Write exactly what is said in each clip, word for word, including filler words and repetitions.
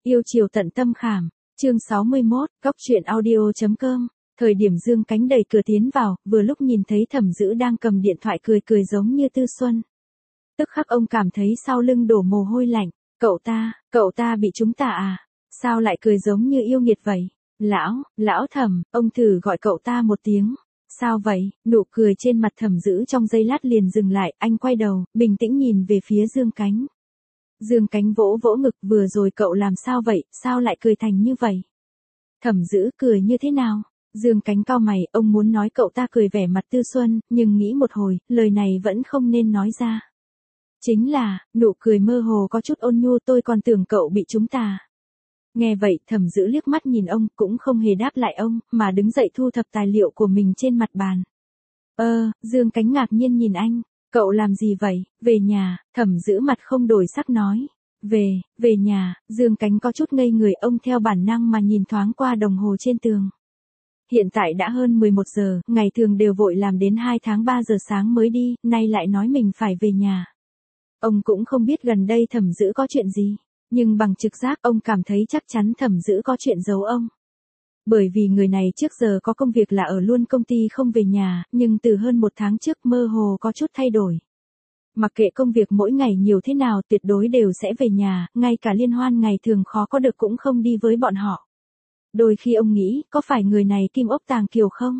Yêu chiều tận tâm khảm, chương sáu mươi mốt, góc truyện audio.com. Thời điểm Dương Cánh đẩy cửa tiến vào, vừa lúc nhìn thấy Thẩm Dữ đang cầm điện thoại cười cười giống như Tư Xuân. Tức khắc ông cảm thấy sau lưng đổ mồ hôi lạnh, cậu ta, cậu ta bị chúng ta à? Sao lại cười giống như yêu nghiệt vậy? Lão, lão Thẩm, ông thử gọi cậu ta một tiếng. Sao vậy? Nụ cười trên mặt Thẩm Dữ trong giây lát liền dừng lại, anh quay đầu, bình tĩnh nhìn về phía Dương Cánh. Dương Cánh vỗ vỗ ngực, vừa rồi cậu làm sao vậy, sao lại cười thành như vậy? Thẩm Dữ cười như thế nào? Dương Cánh cau mày, ông muốn nói cậu ta cười vẻ mặt Tư Xuân, nhưng nghĩ một hồi, lời này vẫn không nên nói ra. Chính là, nụ cười mơ hồ có chút ôn nhu, tôi còn tưởng cậu bị chúng ta. Nghe vậy, Thẩm Dữ liếc mắt nhìn ông, cũng không hề đáp lại ông, mà đứng dậy thu thập tài liệu của mình trên mặt bàn. Ơ, Dương Cánh ngạc nhiên nhìn anh. Cậu làm gì vậy? Về nhà, Thẩm Dữ mặt không đổi sắc nói. Về, về nhà, Dương Cánh có chút ngây người, ông theo bản năng mà nhìn thoáng qua đồng hồ trên tường. Hiện tại đã hơn mười một giờ, ngày thường đều vội làm đến hai tháng ba giờ sáng mới đi, nay lại nói mình phải về nhà. Ông cũng không biết gần đây Thẩm Dữ có chuyện gì, nhưng bằng trực giác ông cảm thấy chắc chắn Thẩm Dữ có chuyện giấu ông. Bởi vì người này trước giờ có công việc là ở luôn công ty không về nhà, nhưng từ hơn một tháng trước mơ hồ có chút thay đổi. Mặc kệ công việc mỗi ngày nhiều thế nào tuyệt đối đều sẽ về nhà, ngay cả liên hoan ngày thường khó có được cũng không đi với bọn họ. Đôi khi ông nghĩ, có phải người này kim ốc tàng kiều không?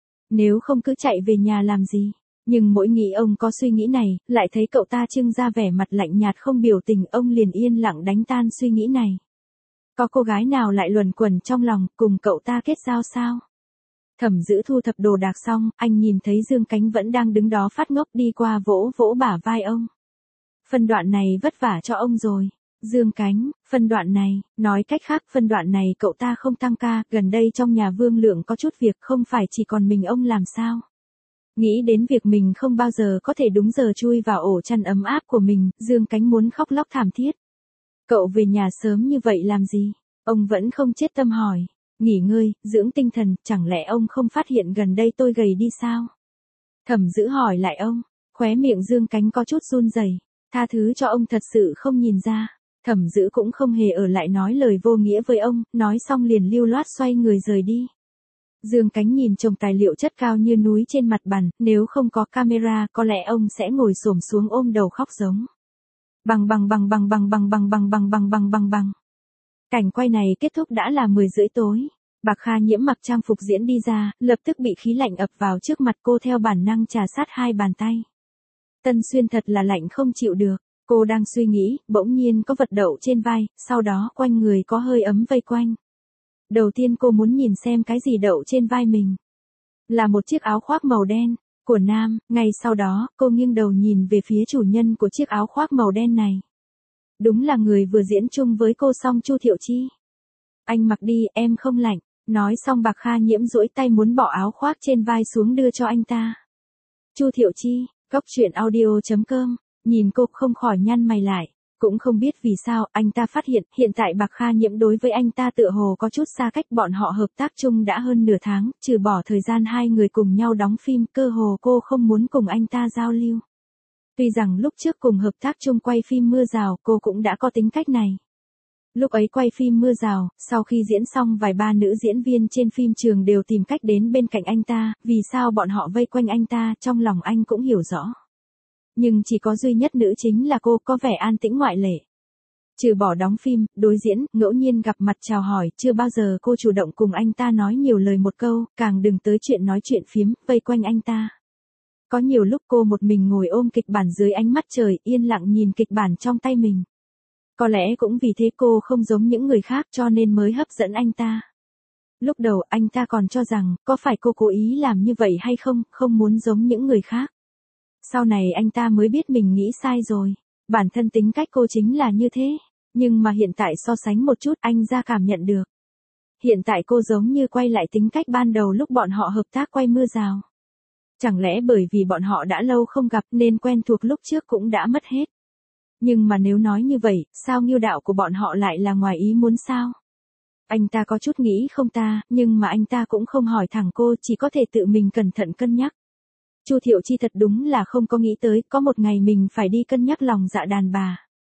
Nếu không cứ chạy về nhà làm gì? Nhưng mỗi nghĩ ông có suy nghĩ này, lại thấy cậu ta trưng ra vẻ mặt lạnh nhạt không biểu tình, ông liền yên lặng đánh tan suy nghĩ này. Có cô gái nào lại luẩn quẩn trong lòng, cùng cậu ta kết giao sao? Thẩm Dữ thu thập đồ đạc xong, anh nhìn thấy Dương Cánh vẫn đang đứng đó phát ngốc, đi qua vỗ vỗ bả vai ông. Phân đoạn này vất vả cho ông rồi. Dương Cánh, phân đoạn này, nói cách khác phân đoạn này cậu ta không tăng ca, gần đây trong nhà Vương Lượng có chút việc, không phải chỉ còn mình ông làm sao? Nghĩ đến việc mình không bao giờ có thể đúng giờ chui vào ổ chăn ấm áp của mình, Dương Cánh muốn khóc lóc thảm thiết. Cậu về nhà sớm như vậy làm gì? Ông vẫn không chết tâm hỏi. Nghỉ ngơi, dưỡng tinh thần, chẳng lẽ ông không phát hiện gần đây tôi gầy đi sao? Thẩm Dữ hỏi lại ông, khóe miệng Dương Cánh có chút run rẩy. Tha thứ cho ông, thật sự không nhìn ra. Thẩm Dữ cũng không hề ở lại nói lời vô nghĩa với ông, nói xong liền lưu loát xoay người rời đi. Dương Cánh nhìn chồng tài liệu chất cao như núi trên mặt bàn, nếu không có camera có lẽ ông sẽ ngồi xổm xuống ôm đầu khóc giống. Bằng bằng bằng bằng bằng bằng bằng bằng bằng bằng bằng bằng bằng. Cảnh quay này kết thúc đã là mười rưỡi tối. Bạc Kha Nhiễm mặc trang phục diễn đi ra, lập tức bị khí lạnh ập vào trước mặt cô, theo bản năng trà sát hai bàn tay. Tân Xuyên thật là lạnh không chịu được. Cô đang suy nghĩ, bỗng nhiên có vật đậu trên vai, sau đó quanh người có hơi ấm vây quanh. Đầu tiên cô muốn nhìn xem cái gì đậu trên vai mình. Là một chiếc áo khoác màu đen, của nam, ngay sau đó, cô nghiêng đầu nhìn về phía chủ nhân của chiếc áo khoác màu đen này. Đúng là người vừa diễn chung với cô xong, Chu Thiệu Chi. Anh mặc đi, em không lạnh. Nói xong Bạc Kha Nhiễm duỗi tay muốn bỏ áo khoác trên vai xuống đưa cho anh ta. Chu Thiệu Chi, góc truyện audio.com, nhìn cô không khỏi nhăn mày lại. Cũng không biết vì sao, anh ta phát hiện, hiện tại Bạc Kha Nhiễm đối với anh ta tựa hồ có chút xa cách, bọn họ hợp tác chung đã hơn nửa tháng, trừ bỏ thời gian hai người cùng nhau đóng phim, cơ hồ cô không muốn cùng anh ta giao lưu. Tuy rằng lúc trước cùng hợp tác chung quay phim Mưa Rào, cô cũng đã có tính cách này. Lúc ấy quay phim Mưa Rào, sau khi diễn xong vài ba nữ diễn viên trên phim trường đều tìm cách đến bên cạnh anh ta, vì sao bọn họ vây quanh anh ta, trong lòng anh cũng hiểu rõ. Nhưng chỉ có duy nhất nữ chính là cô có vẻ an tĩnh ngoại lệ. Trừ bỏ đóng phim, đối diễn, ngẫu nhiên gặp mặt chào hỏi, chưa bao giờ cô chủ động cùng anh ta nói nhiều lời một câu, càng đừng tới chuyện nói chuyện phiếm, vây quanh anh ta. Có nhiều lúc cô một mình ngồi ôm kịch bản dưới ánh mắt trời, yên lặng nhìn kịch bản trong tay mình. Có lẽ cũng vì thế cô không giống những người khác cho nên mới hấp dẫn anh ta. Lúc đầu anh ta còn cho rằng, có phải cô cố ý làm như vậy hay không, không muốn giống những người khác. Sau này anh ta mới biết mình nghĩ sai rồi. Bản thân tính cách cô chính là như thế. Nhưng mà hiện tại so sánh một chút, anh ra cảm nhận được. Hiện tại cô giống như quay lại tính cách ban đầu lúc bọn họ hợp tác quay Mưa Rào. Chẳng lẽ bởi vì bọn họ đã lâu không gặp nên quen thuộc lúc trước cũng đã mất hết. Nhưng mà nếu nói như vậy, sao nghiêu đạo của bọn họ lại là ngoài ý muốn sao? Anh ta có chút nghĩ không ta, nhưng mà anh ta cũng không hỏi thẳng cô, chỉ có thể tự mình cẩn thận cân nhắc. Chu Thiệu Chi thật đúng là không có nghĩ tới, có một ngày mình phải đi cân nhắc lòng dạ đàn bà.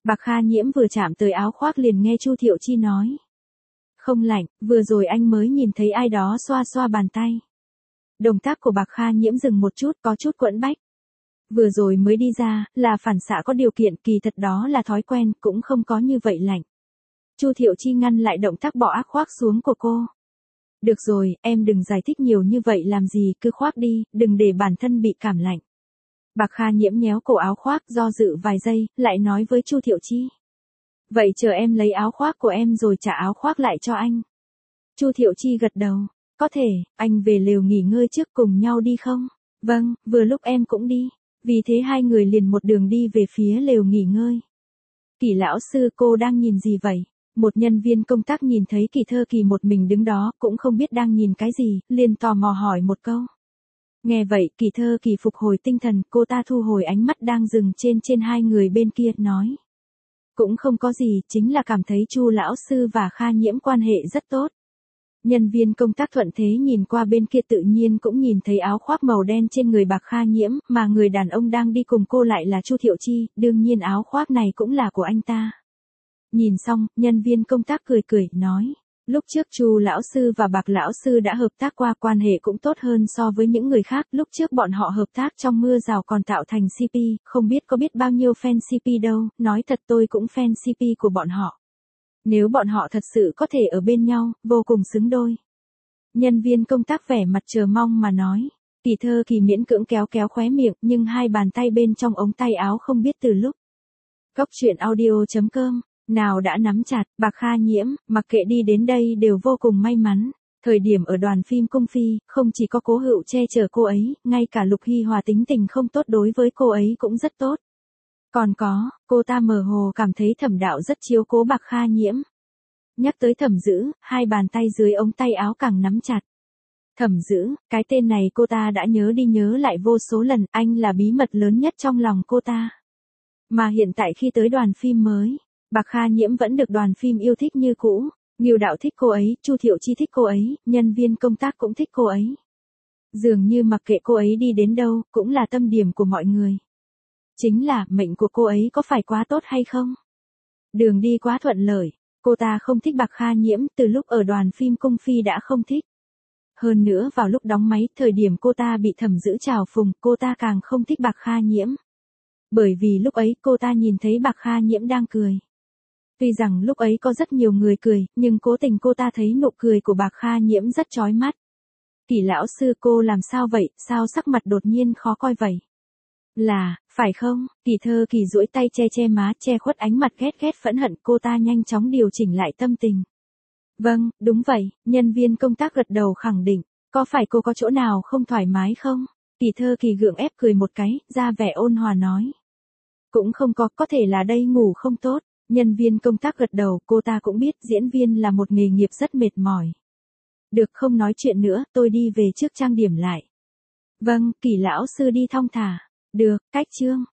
Bạc Kha Nhiễm vừa chạm tới áo khoác liền nghe Chu Thiệu Chi nói. Không lạnh, vừa rồi anh mới nhìn thấy ai đó xoa xoa bàn tay. Động tác của Bạc Kha Nhiễm dừng một chút, có chút quẫn bách. Vừa rồi mới đi ra, là phản xạ có điều kiện, kỳ thật đó là thói quen, cũng không có như vậy lạnh. Chu Thiệu Chi ngăn lại động tác bỏ áo khoác xuống của cô. Được rồi, em đừng giải thích nhiều như vậy làm gì, cứ khoác đi, đừng để bản thân bị cảm lạnh. Bạc Kha Nhiễm nhéo cổ áo khoác do dự vài giây, lại nói với Chu Thiệu Chi. Vậy chờ em lấy áo khoác của em rồi trả áo khoác lại cho anh. Chu Thiệu Chi gật đầu. Có thể, anh về lều nghỉ ngơi trước, cùng nhau đi không? Vâng, vừa lúc em cũng đi. Vì thế hai người liền một đường đi về phía lều nghỉ ngơi. Kỳ lão sư, cô đang nhìn gì vậy? Một nhân viên công tác nhìn thấy Kỳ Thơ Kỳ một mình đứng đó, cũng không biết đang nhìn cái gì, liền tò mò hỏi một câu. Nghe vậy, Kỳ Thơ Kỳ phục hồi tinh thần, cô ta thu hồi ánh mắt đang dừng trên trên hai người bên kia, nói. Cũng không có gì, chính là cảm thấy Chu lão sư và Kha Nhiễm quan hệ rất tốt. Nhân viên công tác thuận thế nhìn qua bên kia tự nhiên cũng nhìn thấy áo khoác màu đen trên người Bạc Kha Nhiễm, mà người đàn ông đang đi cùng cô lại là Chu Thiệu Chi, đương nhiên áo khoác này cũng là của anh ta. Nhìn xong, nhân viên công tác cười cười, nói. Lúc trước Chu lão sư và Bạc lão sư đã hợp tác qua, quan hệ cũng tốt hơn so với những người khác, lúc trước bọn họ hợp tác trong mưa rào còn tạo thành xê pê, không biết có biết bao nhiêu fan xê pê đâu, nói thật tôi cũng fan xê pê của bọn họ. Nếu bọn họ thật sự có thể ở bên nhau, vô cùng xứng đôi. Nhân viên công tác vẻ mặt chờ mong mà nói. Kỳ Thơ Kỳ miễn cưỡng kéo kéo khóe miệng, nhưng hai bàn tay bên trong ống tay áo không biết từ lúc. Cốc truyện audio chấm com, nào đã nắm chặt, Bạc Kha Nhiễm, mặc kệ đi đến đây đều vô cùng may mắn. Thời điểm ở đoàn phim Cung Phi, không chỉ có Cố Hữu che chở cô ấy, ngay cả Lục Hy Hòa tính tình không tốt đối với cô ấy cũng rất tốt. Còn có, cô ta mơ hồ cảm thấy Thẩm đạo rất chiếu cố Bạc Kha Nhiễm. Nhắc tới Thẩm Dữ, hai bàn tay dưới ống tay áo càng nắm chặt. Thẩm Dữ, cái tên này cô ta đã nhớ đi nhớ lại vô số lần, anh là bí mật lớn nhất trong lòng cô ta. Mà hiện tại khi tới đoàn phim mới, Bạc Kha Nhiễm vẫn được đoàn phim yêu thích như cũ. Ngưu đạo thích cô ấy, Chu Thiệu Chi thích cô ấy, nhân viên công tác cũng thích cô ấy. Dường như mặc kệ cô ấy đi đến đâu, cũng là tâm điểm của mọi người. Chính là, mệnh của cô ấy có phải quá tốt hay không? Đường đi quá thuận lợi, cô ta không thích Bạc Kha Nhiễm, từ lúc ở đoàn phim Cung Phi đã không thích. Hơn nữa vào lúc đóng máy, thời điểm cô ta bị Thẩm Dữ chào phùng, cô ta càng không thích Bạc Kha Nhiễm. Bởi vì lúc ấy cô ta nhìn thấy Bạc Kha Nhiễm đang cười. Tuy rằng lúc ấy có rất nhiều người cười, nhưng cố tình cô ta thấy nụ cười của Bạc Kha Nhiễm rất chói mắt. Kỳ lão sư, cô làm sao vậy, sao sắc mặt đột nhiên khó coi vậy? Là, phải không? Kỳ Thơ Kỳ duỗi tay che che má, che khuất ánh mặt ghét ghét phẫn hận, cô ta nhanh chóng điều chỉnh lại tâm tình. Vâng, đúng vậy, nhân viên công tác gật đầu khẳng định. Có phải cô có chỗ nào không thoải mái không? Kỳ Thơ Kỳ gượng ép cười một cái, ra vẻ ôn hòa nói. Cũng không có, có thể là đây ngủ không tốt. Nhân viên công tác gật đầu, cô ta cũng biết diễn viên là một nghề nghiệp rất mệt mỏi. Được, không nói chuyện nữa, tôi đi về trước trang điểm lại. Vâng, Kỳ lão sư đi thong thả. Được, cách chương.